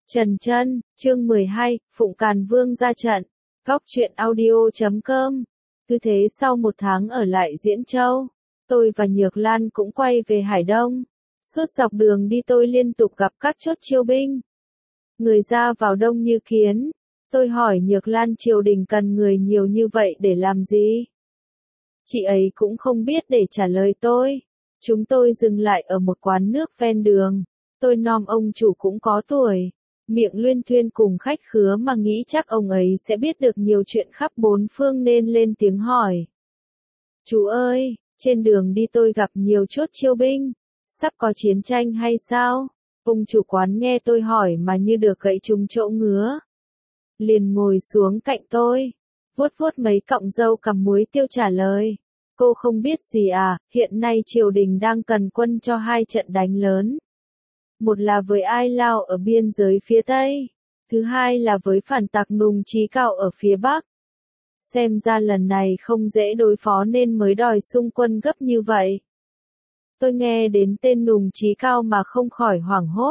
Trần Chân, chương 12, Phụng Càn Vương ra trận. Góc truyện audio.com. Cứ thế sau một tháng ở lại Diễn Châu, tôi và Nhược Lan cũng quay về Hải Đông. Suốt dọc đường đi tôi liên tục gặp các chốt chiêu binh. Người ra vào đông như kiến. Tôi hỏi Nhược Lan triều đình cần người nhiều như vậy để làm gì? Chị ấy cũng không biết để trả lời tôi. Chúng tôi dừng lại ở một quán nước ven đường. Tôi nom ông chủ cũng có tuổi. Miệng luyên thuyên cùng khách khứa mà nghĩ chắc ông ấy sẽ biết được nhiều chuyện khắp bốn phương nên lên tiếng hỏi. Chú ơi, trên đường đi tôi gặp nhiều chốt chiêu binh. Sắp có chiến tranh hay sao? Ông chủ quán nghe tôi hỏi mà như được gậy trúng chỗ ngứa. Liền ngồi xuống cạnh tôi, vuốt vuốt mấy cọng râu cằm muối tiêu trả lời. Cô không biết gì à, hiện nay triều đình đang cần quân cho hai trận đánh lớn. Một là với Ai Lao ở biên giới phía Tây, thứ hai là với phản tặc Nùng Chí Cao ở phía Bắc. Xem ra lần này không dễ đối phó nên mới đòi xung quân gấp như vậy. Tôi nghe đến tên Nùng Chí Cao mà không khỏi hoảng hốt.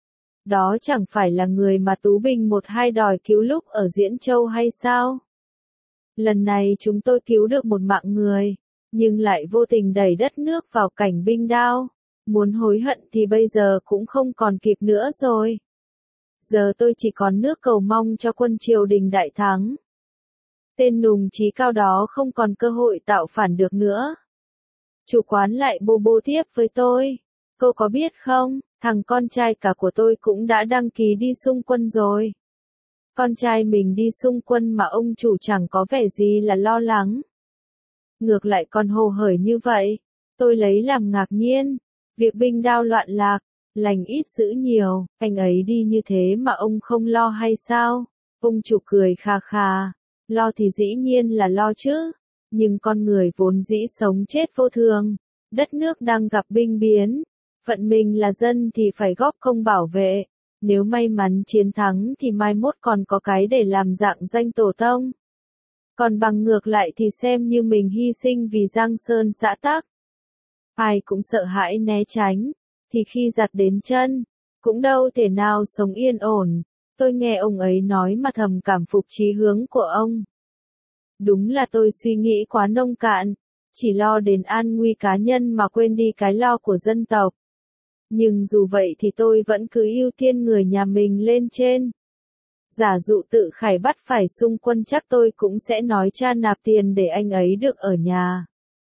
Đó chẳng phải là người mà Tú Bình 12 đòi cứu lúc ở Diễn Châu hay sao? Lần này chúng tôi cứu được một mạng người, nhưng lại vô tình đẩy đất nước vào cảnh binh đao. Muốn hối hận thì bây giờ cũng không còn kịp nữa rồi. Giờ tôi chỉ còn nước cầu mong cho quân triều đình đại thắng. Tên Nùng Chí Cao đó không còn cơ hội tạo phản được nữa. Chủ quán lại bô bô tiếp với tôi. Cô có biết không, thằng con trai cả của tôi cũng đã đăng ký đi xung quân rồi. Con trai mình đi xung quân mà ông chủ chẳng có vẻ gì là lo lắng. Ngược lại còn hồ hởi như vậy. Tôi lấy làm ngạc nhiên. Việc binh đao loạn lạc, lành ít giữ nhiều, anh ấy đi như thế mà ông không lo hay sao? Ông chủ cười khà khà. Lo thì dĩ nhiên là lo chứ. Nhưng con người vốn dĩ sống chết vô thường. Đất nước đang gặp binh biến. Phận mình là dân thì phải góp công bảo vệ. Nếu may mắn chiến thắng thì mai mốt còn có cái để làm dạng danh tổ tông. Còn bằng ngược lại thì xem như mình hy sinh vì Giang Sơn xã tắc. Ai cũng sợ hãi né tránh, thì khi giặt đến chân, cũng đâu thể nào sống yên ổn. Tôi nghe ông ấy nói mà thầm cảm phục chí hướng của ông. Đúng là tôi suy nghĩ quá nông cạn, chỉ lo đến an nguy cá nhân mà quên đi cái lo của dân tộc. Nhưng dù vậy thì tôi vẫn cứ ưu tiên người nhà mình lên trên. Giả dụ tự Khải bắt phải xung quân chắc tôi cũng sẽ nói cha nạp tiền để anh ấy được ở nhà.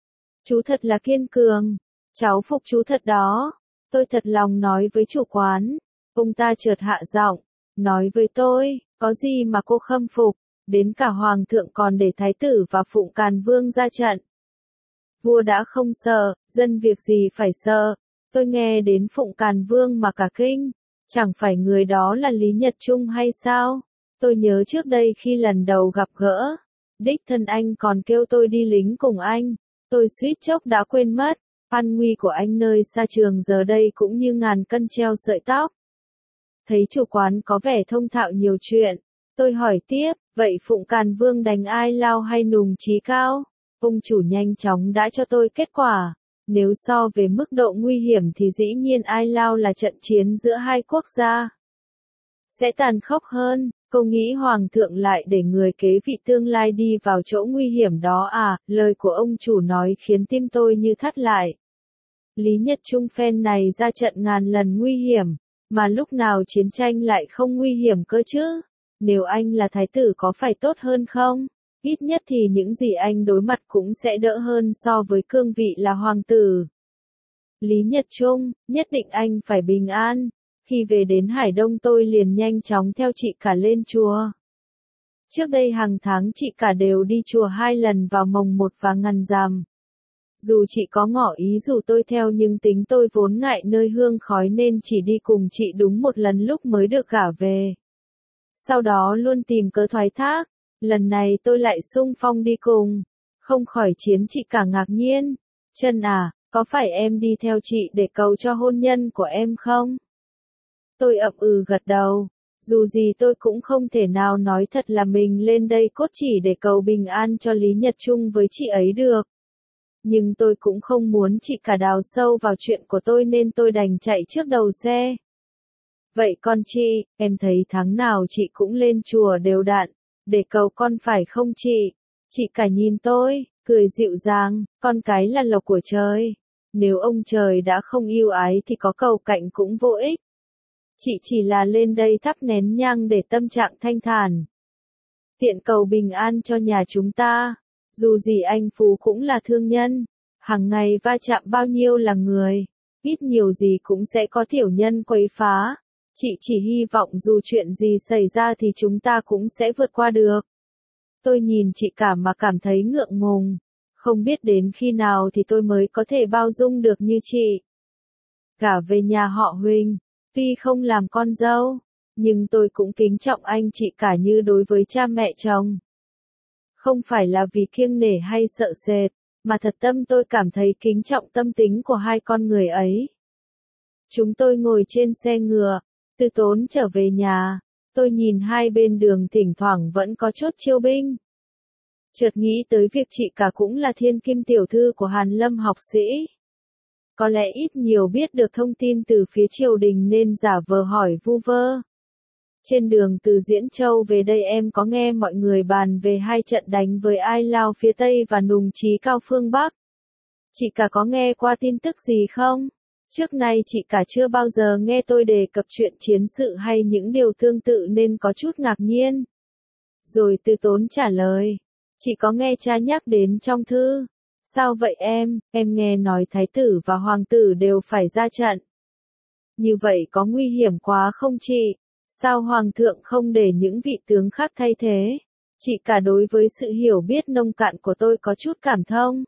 Chú thật là kiên cường, cháu phục chú thật đó. Tôi thật lòng nói với chủ quán. Ông ta chợt hạ giọng, nói với tôi, có gì mà cô khâm phục, đến cả hoàng thượng còn để thái tử và Phụng Càn Vương ra trận. Vua đã không sợ, dân việc gì phải sợ. Tôi nghe đến Phụng Càn Vương mà cả kinh, chẳng phải người đó là Lý Nhật Trung hay sao? Tôi nhớ trước đây khi lần đầu gặp gỡ, đích thân anh còn kêu tôi đi lính cùng anh. Tôi suýt chốc đã quên mất, an nguy của anh nơi xa trường giờ đây cũng như ngàn cân treo sợi tóc. Thấy chủ quán có vẻ thông thạo nhiều chuyện, tôi hỏi tiếp, vậy Phụng Càn Vương đánh Ai Lao hay Nùng Chí Cao? Ông chủ nhanh chóng đã cho tôi kết quả. Nếu so về mức độ nguy hiểm thì dĩ nhiên Ai Lao là trận chiến giữa hai quốc gia. Sẽ tàn khốc hơn. Cô nghĩ hoàng thượng lại để người kế vị tương lai đi vào chỗ nguy hiểm đó à? Lời của ông chủ nói khiến tim tôi như thắt lại. Lý Nhật Trung phen này ra trận ngàn lần nguy hiểm, mà lúc nào chiến tranh lại không nguy hiểm cơ chứ? Nếu anh là thái tử có phải tốt hơn không? Ít nhất thì những gì anh đối mặt cũng sẽ đỡ hơn so với cương vị là hoàng tử. Lý Nhật Trung, nhất định anh phải bình an. Khi về đến Hải Đông tôi liền nhanh chóng theo chị cả lên chùa. Trước đây hàng tháng chị cả đều đi chùa 2 lần vào mồng 1 và ngăn rằm. Dù chị có ngỏ ý dù tôi theo nhưng tính tôi vốn ngại nơi hương khói nên chỉ đi cùng chị đúng một lần lúc mới được gả về. Sau đó luôn tìm cớ thoái thác, lần này tôi lại xung phong đi cùng. Không khỏi khiến chị cả ngạc nhiên. Chân à, có phải em đi theo chị để cầu cho hôn nhân của em không? Tôi ậm ừ gật đầu. Dù gì tôi cũng không thể nào nói thật là mình lên đây cốt chỉ để cầu bình an cho Lý Nhật Trung với chị ấy được. Nhưng tôi cũng không muốn chị cả đào sâu vào chuyện của tôi nên tôi đành chạy trước đầu xe. Vậy con chị, em thấy tháng nào chị cũng lên chùa đều đặn, để cầu con phải không chị? Chị cả nhìn tôi, cười dịu dàng, con cái là lộc của trời. Nếu ông trời đã không yêu ái thì có cầu cạnh cũng vô ích. Chị chỉ là lên đây thắp nén nhang để tâm trạng thanh thản. Tiện cầu bình an cho nhà chúng ta. Dù gì anh Phú cũng là thương nhân. Hàng ngày va chạm bao nhiêu là người. Ít nhiều gì cũng sẽ có tiểu nhân quấy phá. Chị chỉ hy vọng dù chuyện gì xảy ra thì chúng ta cũng sẽ vượt qua được. Tôi nhìn chị cả mà cảm thấy ngượng ngùng. Không biết đến khi nào thì tôi mới có thể bao dung được như chị. Cả về nhà họ Huỳnh, tuy không làm con dâu, nhưng tôi cũng kính trọng anh chị cả như đối với cha mẹ chồng. Không phải là vì kiêng nể hay sợ sệt, mà thật tâm tôi cảm thấy kính trọng tâm tính của hai con người ấy. Chúng tôi ngồi trên xe ngựa, từ Tốn trở về nhà, tôi nhìn hai bên đường thỉnh thoảng vẫn có chốt chiêu binh. Chợt nghĩ tới việc chị cả cũng là thiên kim tiểu thư của Hàn Lâm học sĩ. Có lẽ ít nhiều biết được thông tin từ phía triều đình nên giả vờ hỏi vu vơ. Trên đường từ Diễn Châu về đây em có nghe mọi người bàn về hai trận đánh với Ai Lao phía Tây và Nùng Chí Cao phương Bắc. Chị cả có nghe qua tin tức gì không? Trước nay chị cả chưa bao giờ nghe tôi đề cập chuyện chiến sự hay những điều tương tự nên có chút ngạc nhiên. Rồi Từ Tốn trả lời. Chị có nghe cha nhắc đến trong thư. Sao vậy em nghe nói thái tử và hoàng tử đều phải ra trận. Như vậy có nguy hiểm quá không chị? Sao hoàng thượng không để những vị tướng khác thay thế? Chị cả đối với sự hiểu biết nông cạn của tôi có chút cảm thông.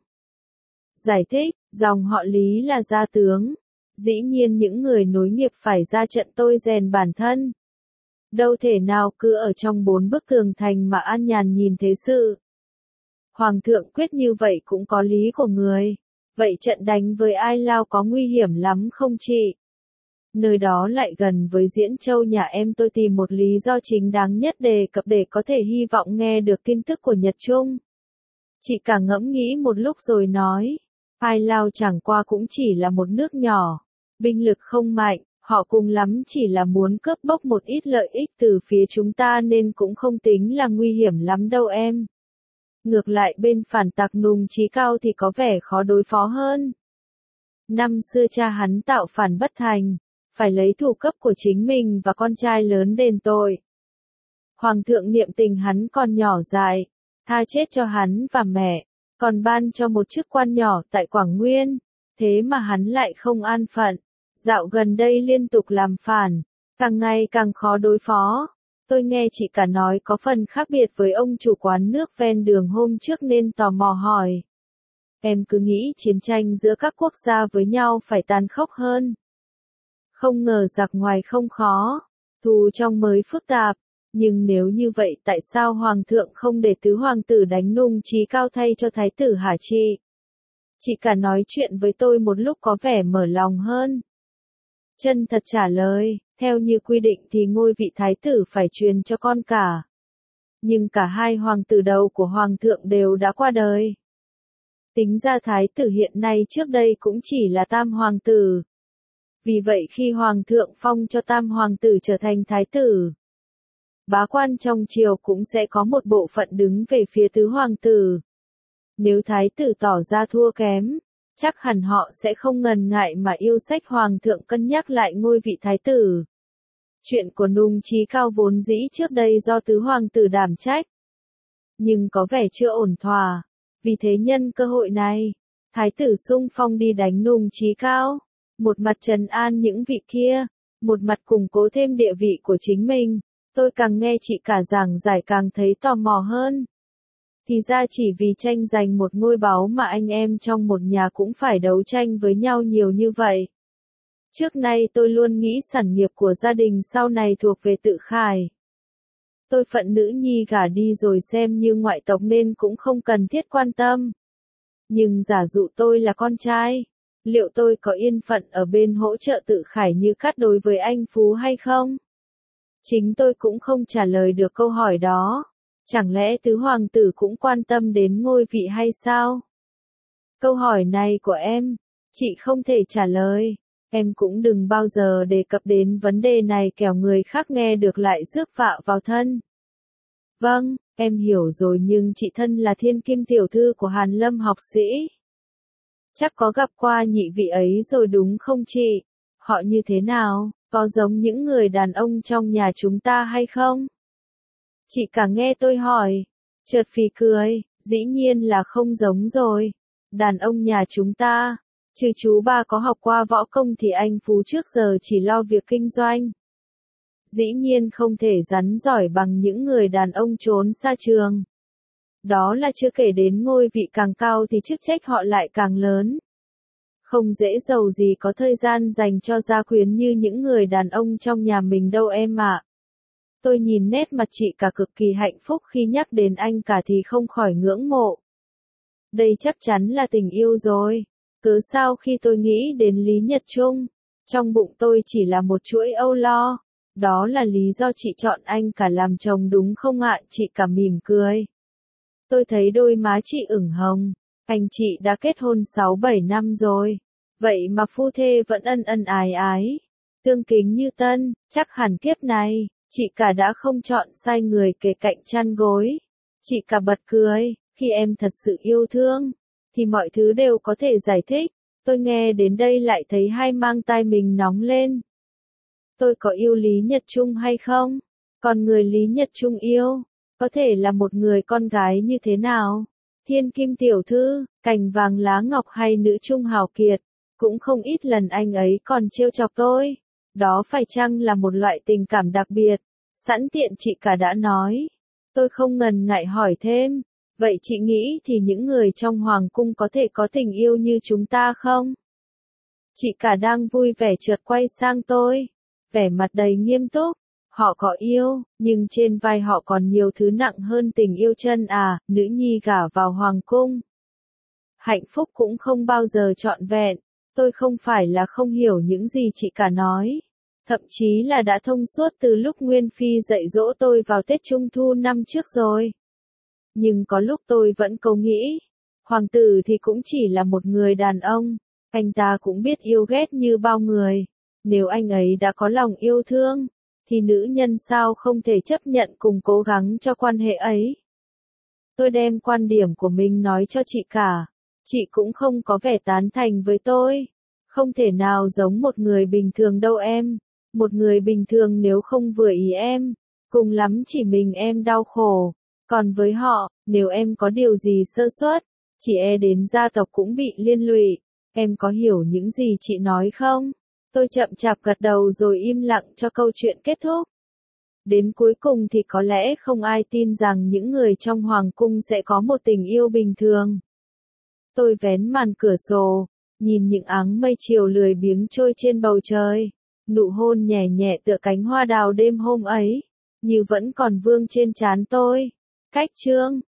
Giải thích, dòng họ Lý là gia tướng. Dĩ nhiên những người nối nghiệp phải ra trận tôi rèn bản thân. Đâu thể nào cứ ở trong bốn bức tường thành mà an nhàn nhìn thế sự. Hoàng thượng quyết như vậy cũng có lý của người. Vậy trận đánh với Ai Lao có nguy hiểm lắm không chị? Nơi đó lại gần với Diễn Châu nhà em, tôi tìm một lý do chính đáng nhất đề cập để có thể hy vọng nghe được tin tức của Nhật Trung. Chị cả ngẫm nghĩ một lúc rồi nói. Ai Lao chẳng qua cũng chỉ là một nước nhỏ. Binh lực không mạnh, họ cùng lắm chỉ là muốn cướp bóc một ít lợi ích từ phía chúng ta nên cũng không tính là nguy hiểm lắm đâu em. Ngược lại bên phản tặc Nùng Chí Cao thì có vẻ khó đối phó hơn. Năm xưa cha hắn tạo phản bất thành, phải lấy thủ cấp của chính mình và con trai lớn đền tội. Hoàng thượng niệm tình hắn còn nhỏ dại, tha chết cho hắn và mẹ, còn ban cho một chức quan nhỏ tại Quảng Nguyên, thế mà hắn lại không an phận. Dạo gần đây liên tục làm phản, càng ngày càng khó đối phó. Tôi nghe chị cả nói có phần khác biệt với ông chủ quán nước ven đường hôm trước nên tò mò hỏi. Em cứ nghĩ chiến tranh giữa các quốc gia với nhau phải tàn khốc hơn. Không ngờ giặc ngoài không khó, thù trong mới phức tạp. Nhưng nếu như vậy tại sao Hoàng thượng không để tứ hoàng tử đánh Nùng Chí Cao thay cho thái tử hả chị? Chị cả nói chuyện với tôi một lúc có vẻ mở lòng hơn. Chân thật trả lời, theo như quy định thì ngôi vị thái tử phải truyền cho con cả. Nhưng cả hai hoàng tử đầu của hoàng thượng đều đã qua đời. Tính ra thái tử hiện nay trước đây cũng chỉ là tam hoàng tử. Vì vậy khi hoàng thượng phong cho tam hoàng tử trở thành thái tử, bá quan trong triều cũng sẽ có một bộ phận đứng về phía tứ hoàng tử. Nếu thái tử tỏ ra thua kém, chắc hẳn họ sẽ không ngần ngại mà yêu sách hoàng thượng cân nhắc lại ngôi vị thái tử. Chuyện của Nùng Chí Cao vốn dĩ trước đây do tứ hoàng tử đảm trách, nhưng có vẻ chưa ổn thỏa. Vì thế nhân cơ hội này, thái tử xung phong đi đánh Nùng Chí Cao, một mặt trấn an những vị kia, một mặt củng cố thêm địa vị của chính mình. Tôi càng nghe chị cả giảng giải càng thấy tò mò hơn. Thì ra chỉ vì tranh giành một ngôi báu mà anh em trong một nhà cũng phải đấu tranh với nhau nhiều như vậy. Trước nay tôi luôn nghĩ sản nghiệp của gia đình sau này thuộc về tự khải. Tôi phận nữ nhi gả đi rồi xem như ngoại tộc nên cũng không cần thiết quan tâm. Nhưng giả dụ tôi là con trai, liệu tôi có yên phận ở bên hỗ trợ tự khải như cát đối với anh Phú hay không? Chính tôi cũng không trả lời được câu hỏi đó. Chẳng lẽ tứ hoàng tử cũng quan tâm đến ngôi vị hay sao? Câu hỏi này của em, chị không thể trả lời. Em cũng đừng bao giờ đề cập đến vấn đề này kẻo người khác nghe được lại rước vạ vào thân. Vâng, em hiểu rồi nhưng chị thân là thiên kim tiểu thư của Hàn Lâm học sĩ. Chắc có gặp qua nhị vị ấy rồi đúng không chị? Họ như thế nào? Có giống những người đàn ông trong nhà chúng ta hay không? Chị cả nghe tôi hỏi. Chợt phì cười, dĩ nhiên là không giống rồi. Đàn ông nhà chúng ta, trừ chú ba có học qua võ công thì anh Phú trước giờ chỉ lo việc kinh doanh. Dĩ nhiên không thể rắn giỏi bằng những người đàn ông trốn xa trường. Đó là chưa kể đến ngôi vị càng cao thì chức trách họ lại càng lớn. Không dễ giàu gì có thời gian dành cho gia quyến như những người đàn ông trong nhà mình đâu em ạ. Tôi nhìn nét mặt chị cả cực kỳ hạnh phúc khi nhắc đến anh cả thì không khỏi ngưỡng mộ. Đây chắc chắn là tình yêu rồi. Cớ sao khi tôi nghĩ đến Lý Nhật Trung, trong bụng tôi chỉ là một chuỗi âu lo. Đó là lý do chị chọn anh cả làm chồng đúng không ạ? Chị cả mỉm cười. Tôi thấy đôi má chị ửng hồng. Anh chị đã kết hôn 6-7 năm rồi. Vậy mà phu thê vẫn ân ân ái ái. Tương kính như tân, chắc hẳn kiếp này, chị cả đã không chọn sai người kề cạnh chăn gối. Chị cả bật cười, khi em thật sự yêu thương, thì mọi thứ đều có thể giải thích. Tôi nghe đến đây lại thấy hai mang tai mình nóng lên. Tôi có yêu Lý Nhật Trung hay không? Còn người Lý Nhật Trung yêu, có thể là một người con gái như thế nào? Thiên kim tiểu thư, cành vàng lá ngọc hay nữ trung hào kiệt, cũng không ít lần anh ấy còn trêu chọc tôi. Đó phải chăng là một loại tình cảm đặc biệt? Sẵn tiện chị cả đã nói. Tôi không ngần ngại hỏi thêm. Vậy chị nghĩ thì những người trong hoàng cung có thể có tình yêu như chúng ta không? Chị cả đang vui vẻ chợt quay sang tôi. Vẻ mặt đầy nghiêm túc. Họ có yêu, nhưng trên vai họ còn nhiều thứ nặng hơn tình yêu chân à, nữ nhi gả vào hoàng cung. Hạnh phúc cũng không bao giờ trọn vẹn. Tôi không phải là không hiểu những gì chị cả nói. Thậm chí là đã thông suốt từ lúc Nguyên Phi dạy dỗ tôi vào Tết Trung Thu năm trước rồi. Nhưng có lúc tôi vẫn cố nghĩ, hoàng tử thì cũng chỉ là một người đàn ông, anh ta cũng biết yêu ghét như bao người. Nếu anh ấy đã có lòng yêu thương, thì nữ nhân sao không thể chấp nhận cùng cố gắng cho quan hệ ấy. Tôi đem quan điểm của mình nói cho chị cả. Chị cũng không có vẻ tán thành với tôi. Không thể nào giống một người bình thường đâu em. Một người bình thường nếu không vừa ý em, cùng lắm chỉ mình em đau khổ. Còn với họ, nếu em có điều gì sơ suất, chỉ e đến gia tộc cũng bị liên lụy. Em có hiểu những gì chị nói không? Tôi chậm chạp gật đầu rồi im lặng cho câu chuyện kết thúc. Đến cuối cùng thì có lẽ không ai tin rằng những người trong hoàng cung sẽ có một tình yêu bình thường. Tôi vén màn cửa sổ, nhìn những áng mây chiều lười biếng trôi trên bầu trời. Nụ hôn nhẹ nhẹ tựa cánh hoa đào đêm hôm ấy, như vẫn còn vương trên trán tôi. Cách chương